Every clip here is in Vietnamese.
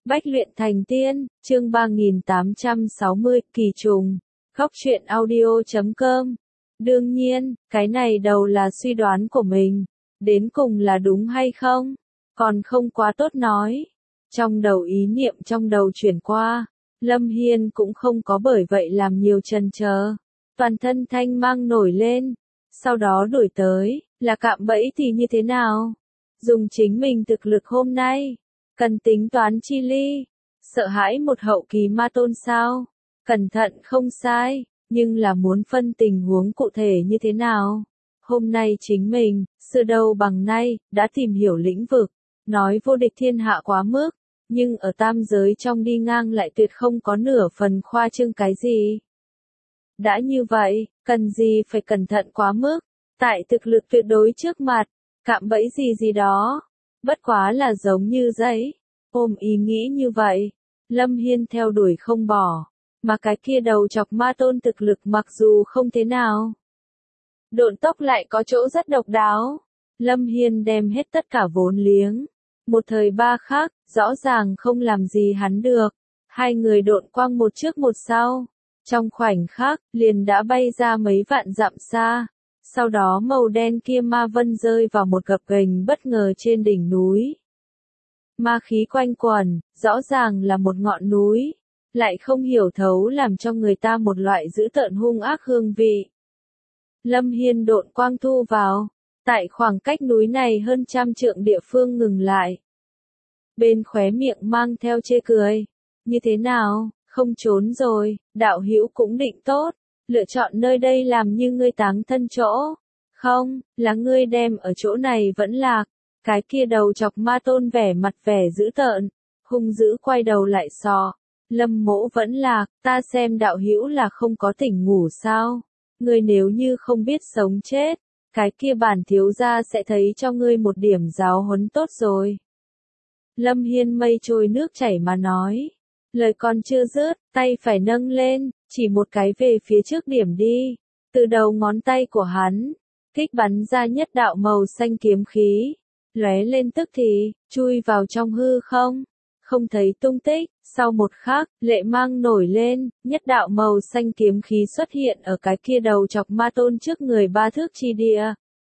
Bách luyện thành tiên, chương 3860, kỳ trùng. Góc truyện audio.com. Đương nhiên, cái này đầu là suy đoán của mình. Đến cùng là đúng hay không? Còn không quá tốt nói. Trong đầu ý niệm trong đầu chuyển qua, Lâm Hiên cũng không có bởi vậy làm nhiều chần chờ. Toàn thân thanh mang nổi lên. Sau đó đuổi tới, là cạm bẫy thì như thế nào? Dùng chính mình thực lực hôm nay. Cần tính toán chi ly, sợ hãi một hậu kỳ ma tôn sao? Cẩn thận không sai, nhưng là muốn phân tình huống cụ thể như thế nào? Hôm nay chính mình, xưa đâu bằng nay, đã tìm hiểu lĩnh vực, nói vô địch thiên hạ quá mức, nhưng ở tam giới trong đi ngang lại tuyệt không có nửa phần khoa trương cái gì. Đã như vậy, cần gì phải cẩn thận quá mức, tại thực lực tuyệt đối trước mặt, cạm bẫy gì đó. Bất quá là giống như giấy, ôm ý nghĩ như vậy, Lâm Hiên theo đuổi không bỏ, mà cái kia đầu chọc ma tôn thực lực mặc dù không thế nào. Độn tốc lại có chỗ rất độc đáo, Lâm Hiên đem hết tất cả vốn liếng, một thời ba khác, rõ ràng không làm gì hắn được, hai người độn quang một trước một sau, trong khoảnh khắc, liền đã bay ra mấy vạn dặm xa. Sau đó màu đen kia ma vân rơi vào một gập ghềnh bất ngờ trên đỉnh núi. Ma khí quanh quẩn, rõ ràng là một ngọn núi, lại không hiểu thấu làm cho người ta một loại dữ tợn hung ác hương vị. Lâm Hiên độn quang thu vào, tại khoảng cách núi này hơn 100 trượng địa phương ngừng lại. Bên khóe miệng mang theo chê cười. Như thế nào, không trốn rồi, đạo hữu cũng định tốt. Lựa chọn nơi đây làm như ngươi táng thân chỗ. Không, là ngươi đem ở chỗ này vẫn lạc. Cái kia đầu chọc ma tôn vẻ mặt vẻ dữ tợn, hung dữ quay đầu lại sò. Lâm mỗ vẫn lạc, ta xem đạo hữu là không có tỉnh ngủ sao. Ngươi nếu như không biết sống chết, cái kia bản thiếu gia sẽ thấy cho ngươi một điểm giáo huấn tốt rồi. Lâm Hiên mây trôi nước chảy mà nói. Lời còn chưa dứt, tay phải nâng lên, chỉ một cái về phía trước điểm đi. Từ đầu ngón tay của hắn, kích bắn ra nhất đạo màu xanh kiếm khí, lóe lên tức thì, chui vào trong hư không, không thấy tung tích. Sau một khắc, lệ mang nổi lên, nhất đạo màu xanh kiếm khí xuất hiện ở cái kia đầu chọc ma tôn trước người 3 thước chi địa.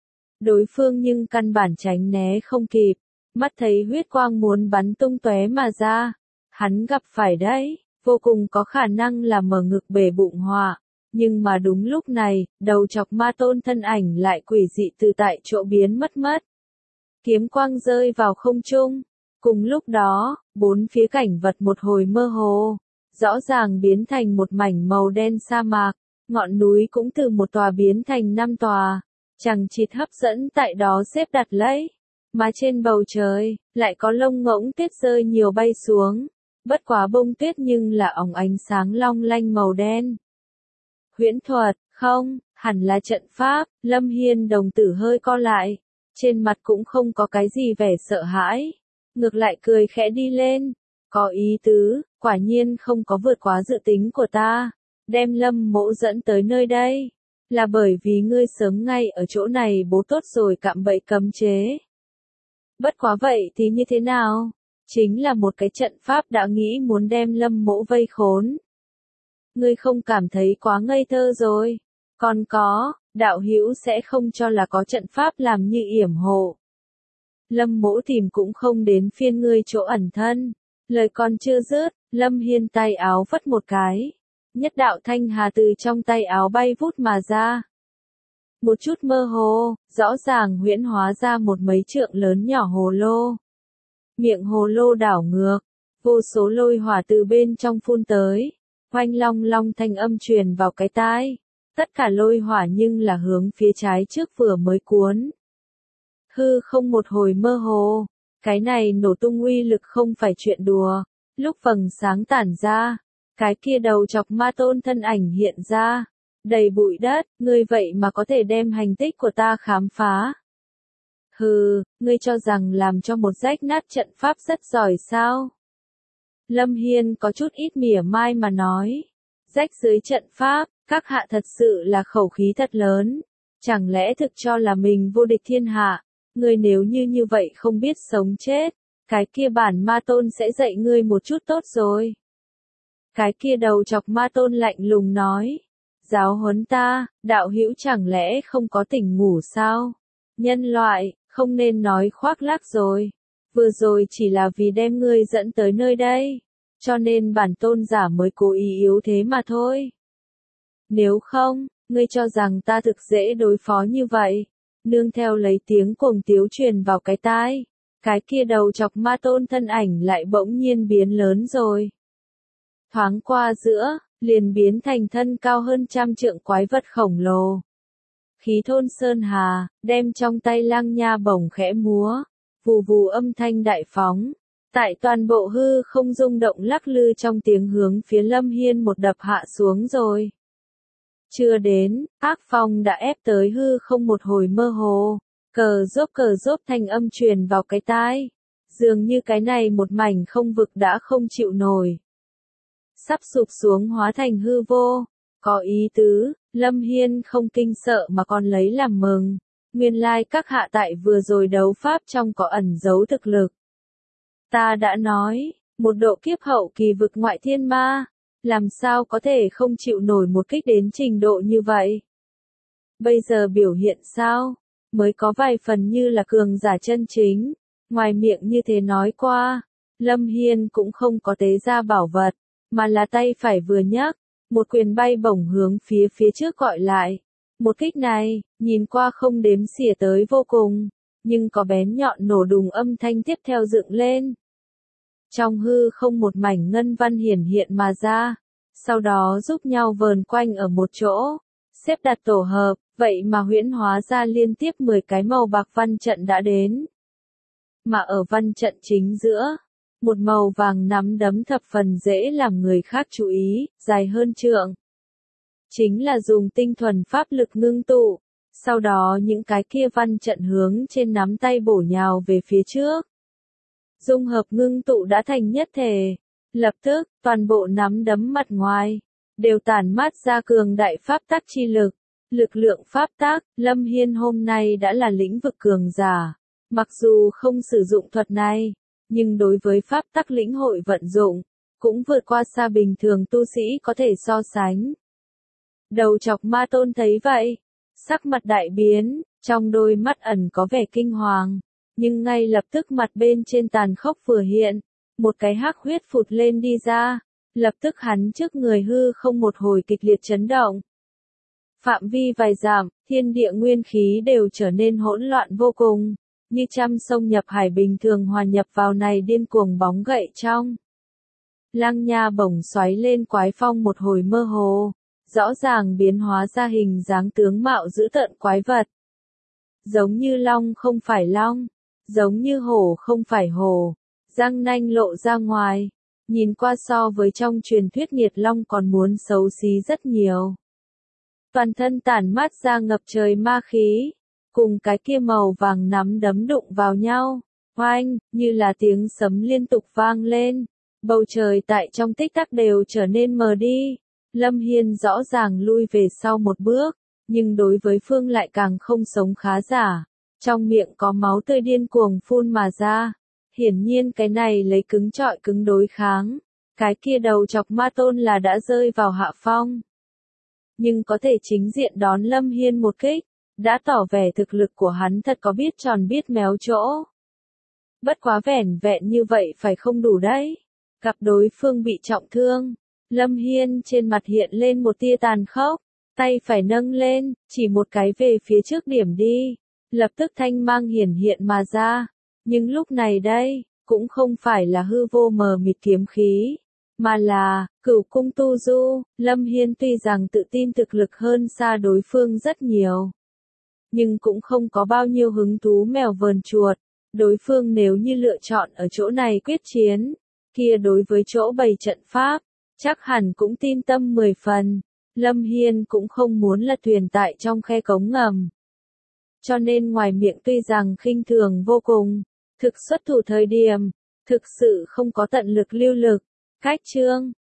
Đối phương nhưng căn bản tránh né không kịp, mắt thấy huyết quang muốn bắn tung tóe mà ra. Hắn gặp phải đấy, vô cùng có khả năng là mở ngực bể bụng họa. Nhưng mà đúng lúc này, đầu chọc ma tôn thân ảnh lại quỷ dị từ tại chỗ biến mất. Kiếm quang rơi vào không trung. Cùng lúc đó, bốn phía cảnh vật một hồi mơ hồ, rõ ràng biến thành một mảnh màu đen sa mạc, ngọn núi cũng từ một tòa biến thành 5 tòa, chằng chịt hấp dẫn tại đó xếp đặt lấy. Mà trên bầu trời, lại có lông ngỗng tuyết rơi nhiều bay xuống. Bất quá bông tuyết nhưng là óng ánh sáng long lanh màu đen. Huyễn thuật, không, hẳn là trận pháp. Lâm Hiên đồng tử hơi co lại, trên mặt cũng không có cái gì vẻ sợ hãi, ngược lại cười khẽ đi lên. Có ý tứ, quả nhiên không có vượt quá dự tính của ta. Đem Lâm mỗ dẫn tới nơi đây, là bởi vì ngươi sớm ngay ở chỗ này bố tốt rồi cạm bẫy cấm chế. Bất quá vậy thì như thế nào? Chính là một cái trận pháp đã nghĩ muốn đem Lâm mỗ vây khốn. Ngươi không cảm thấy quá ngây thơ rồi? Còn có, đạo hữu sẽ không cho là có trận pháp làm như yểm hộ. Lâm mỗ tìm cũng không đến phiên ngươi chỗ ẩn thân. Lời còn chưa dứt, Lâm Hiên tay áo vất một cái. Nhất đạo thanh hà từ trong tay áo bay vút mà ra. Một chút mơ hồ, rõ ràng huyễn hóa ra một mấy trượng lớn nhỏ hồ lô. Miệng hồ lô đảo ngược, vô số lôi hỏa từ bên trong phun tới, oanh long long thanh âm truyền vào cái tai. Tất cả lôi hỏa nhưng là hướng phía trái trước vừa mới cuốn. Hư không một hồi mơ hồ, cái này nổ tung uy lực không phải chuyện đùa. Lúc vầng sáng tản ra, cái kia đầu chọc ma tôn thân ảnh hiện ra, đầy bụi đất. Ngươi vậy mà có thể đem hành tích của ta khám phá. Hừ, ngươi cho rằng làm cho một rách nát trận pháp rất giỏi sao? Lâm Hiên có chút ít mỉa mai mà nói. Rách dưới trận pháp, các hạ thật sự là khẩu khí thật lớn. Chẳng lẽ thực cho là mình vô địch thiên hạ? Ngươi nếu như vậy không biết sống chết, cái kia bản ma tôn sẽ dạy ngươi một chút tốt rồi. Cái kia đầu chọc ma tôn lạnh lùng nói. Giáo huấn ta, đạo hữu chẳng lẽ không có tỉnh ngủ sao? Nhân loại, không nên nói khoác lác rồi. Vừa rồi chỉ là vì đem ngươi dẫn tới nơi đây. Cho nên bản tôn giả mới cố ý yếu thế mà thôi. Nếu không, ngươi cho rằng ta thực dễ đối phó như vậy. Nương theo lấy tiếng cuồng tiếu truyền vào cái tai. Cái kia đầu chọc ma tôn thân ảnh lại bỗng nhiên biến lớn rồi. Thoáng qua giữa, liền biến thành thân cao hơn 100 trượng quái vật khổng lồ. Khí thôn sơn hà, đem trong tay lăng nha bổng khẽ múa, vù vù âm thanh đại phóng. Tại toàn bộ hư không rung động lắc lư trong tiếng hướng phía Lâm Hiên một đập hạ xuống rồi. Chưa đến, ác phong đã ép tới hư không một hồi mơ hồ. Cờ rốp thanh âm truyền vào cái tai. Dường như cái này một mảnh không vực đã không chịu nổi. Sắp sụp xuống hóa thành hư vô. Có ý tứ, Lâm Hiên không kinh sợ mà còn lấy làm mừng. Nguyên lai các hạ tại vừa rồi đấu pháp trong có ẩn giấu thực lực. Ta đã nói, một độ kiếp hậu kỳ vực ngoại thiên ma, làm sao có thể không chịu nổi một kích đến trình độ như vậy. Bây giờ biểu hiện sao, mới có vài phần như là cường giả chân chính, ngoài miệng như thế nói qua, Lâm Hiên cũng không có tế ra bảo vật, mà là tay phải vừa nhấc, một quyền bay bổng hướng phía trước gọi lại. Một kích này, nhìn qua không đếm xỉa tới vô cùng, nhưng có bén nhọn nổ đùng âm thanh tiếp theo dựng lên. Trong hư không một mảnh ngân văn hiển hiện mà ra, sau đó giúp nhau vờn quanh ở một chỗ, xếp đặt tổ hợp, vậy mà huyễn hóa ra liên tiếp 10 cái màu bạc văn trận đã đến. Mà ở văn trận chính giữa, một màu vàng nắm đấm thập phần dễ làm người khác chú ý, dài hơn trượng. Chính là dùng tinh thuần pháp lực ngưng tụ, sau đó những cái kia văn trận hướng trên nắm tay bổ nhào về phía trước. Dung hợp ngưng tụ đã thành nhất thể, lập tức, toàn bộ nắm đấm mặt ngoài, đều tản mát ra cường đại pháp tắc chi lực. Lực lượng pháp tắc, Lâm Hiên hôm nay đã là lĩnh vực cường giả. Mặc dù không sử dụng thuật này, nhưng đối với pháp tắc lĩnh hội vận dụng, cũng vượt qua xa bình thường tu sĩ có thể so sánh. Đầu chọc ma tôn thấy vậy, sắc mặt đại biến, trong đôi mắt ẩn có vẻ kinh hoàng, nhưng ngay lập tức mặt bên trên tàn khốc vừa hiện, một cái hắc huyết phụt lên đi ra, lập tức hắn trước người hư không một hồi kịch liệt chấn động. Phạm vi vài dặm, thiên địa nguyên khí đều trở nên hỗn loạn vô cùng, như trăm sông nhập hải bình thường hòa nhập vào này điên cuồng bóng gậy trong. Lăng nha bổng xoáy lên quái phong một hồi mơ hồ, rõ ràng biến hóa ra hình dáng tướng mạo dữ tợn quái vật. Giống như long không phải long, giống như hổ không phải hổ, răng nanh lộ ra ngoài, nhìn qua so với trong truyền thuyết nghiệt long còn muốn xấu xí rất nhiều. Toàn thân tản mát ra ngập trời ma khí, cùng cái kia màu vàng nắm đấm đụng vào nhau, oanh, như là tiếng sấm liên tục vang lên, bầu trời tại trong tích tắc đều trở nên mờ đi. Lâm Hiên rõ ràng lui về sau một bước, nhưng đối với phương lại càng không sống khá giả, trong miệng có máu tươi điên cuồng phun mà ra, hiển nhiên cái này lấy cứng trọi cứng đối kháng, cái kia đầu chọc ma tôn là đã rơi vào hạ phong. Nhưng có thể chính diện đón Lâm Hiên một kích, đã tỏ vẻ thực lực của hắn thật có biết tròn biết méo chỗ. Bất quá vẻn vẹn như vậy phải không đủ đấy. Gặp đối phương bị trọng thương, Lâm Hiên trên mặt hiện lên một tia tàn khốc, tay phải nâng lên, chỉ một cái về phía trước điểm đi, lập tức thanh mang hiển hiện mà ra. Nhưng lúc này đây, cũng không phải là hư vô mờ mịt kiếm khí, mà là cửu cung tu du. Lâm Hiên tuy rằng tự tin thực lực hơn xa đối phương rất nhiều, nhưng cũng không có bao nhiêu hứng thú mèo vờn chuột. Đối phương nếu như lựa chọn ở chỗ này quyết chiến, kia đối với chỗ bày trận pháp, chắc hẳn cũng tin tâm 10 phần. Lâm Hiên cũng không muốn lật thuyền tại trong khe cống ngầm. Cho nên ngoài miệng tuy rằng khinh thường vô cùng, thực xuất thủ thời điểm, thực sự không có tận lực lưu lực. Cách chương